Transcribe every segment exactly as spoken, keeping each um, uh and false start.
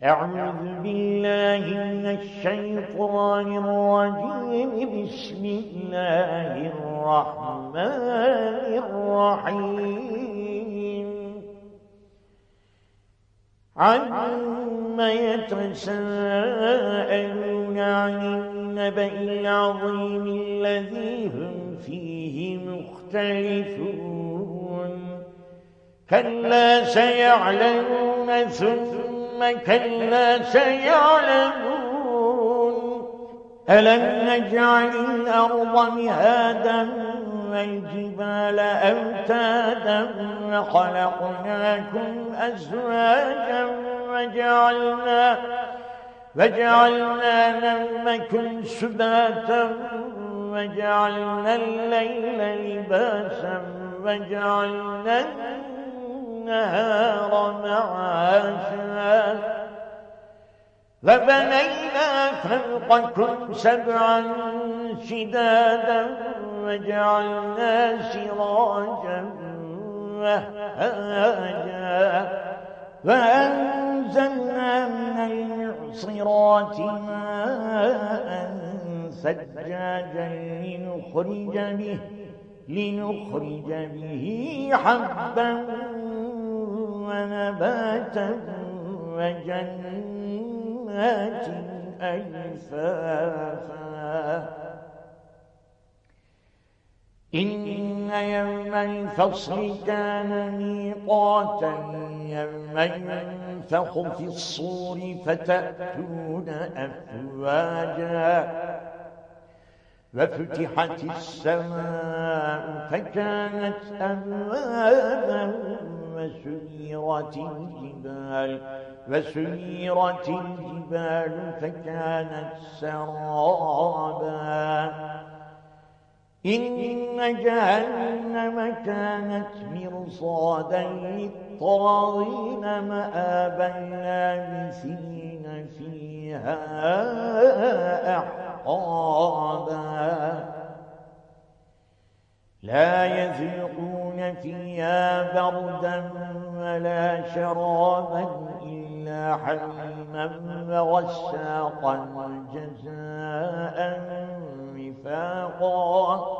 أعوذ بالله من الشيطان الرجيم. بسم الله الرحمن الرحيم. عما يتساءلون عن النبأ العظيم الذي هم فيه مختلفون. كلا سيعلمون ثم كلا سيعلمون. ألم نجعل الأرض مهادا والجبال أوتادا وخلقناكم أزواجا وجعلنا وجعلنا نومكم سباتا وجعلنا الليل لباسا وجعلنا النهار معاشا وبنينا فوقكم سبعا شدادا وجعلنا سراجا وهاجا وأنزلنا من المعصرات ماء ثجاجا لنخرج به لنخرج به حبا ونباتا وجنات ألفافا. إن يوم الفصل كان ميقاتا يوم ينفخ في الصور فتأتون أفواجا وفتحت السماء فكانت أبوابا وسيرت الجبال وسيرت الجبال فكانت سرابا. إن جهنم كانت مرصادا للطاغين مآبا لابثين فيها أحقابا. لا يذوقون فيها بردا ولا شرابا إلا حميما وغساقا جزاء وفاقا.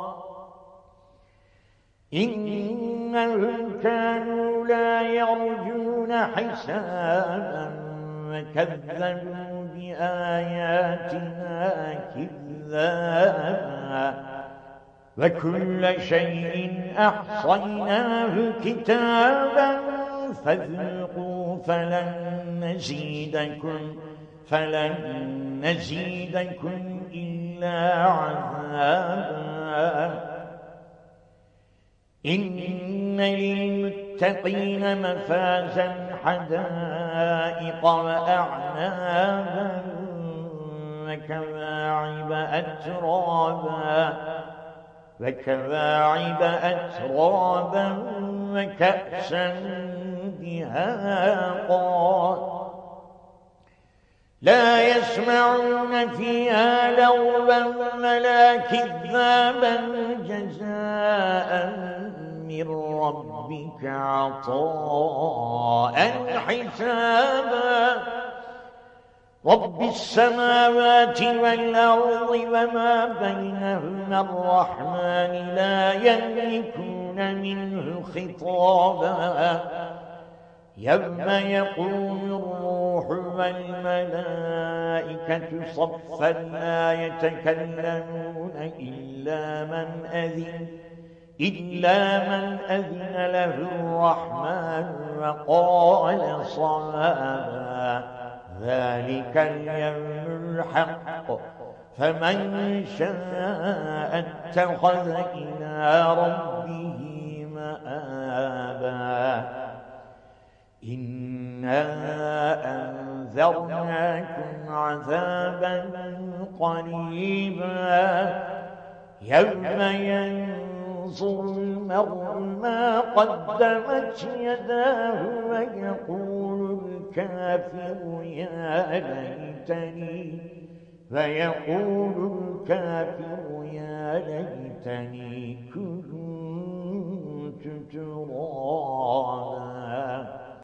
إنهم كانوا لا يرجون حسابا وكذبوا بآياتنا كذابا وكل شيء أحصيناه كتابا فذوقوا فلن نزيدكم فلن نزيدكم إلا عذابا. إن للمتقين مفازا حدائق وأعنابا وكواعب أترابا وكواعب أترابا وكأسا دهاقا. لا يسمعون فيها لغوا ولا كذابا جزاء من ربك عطاء حسابا. رب السماوات والأرض وما بينهما الرحمن لا يملكون منه خطابا. يوم يقوم الروح والملائكة صفا لا يتكلمون إلا من أذن إلا من أذن له الرحمن وقال صوابا. ذلك اليوم الحق فمن شاء اتخذ إلى ربه مآبا. إنا أنذرناكم عذابا قريبا يوم ينظر المرء ما قدمت يداه ويقول الكافر يا ليتني ويقول الكافر يا ليتني كنت ترابا.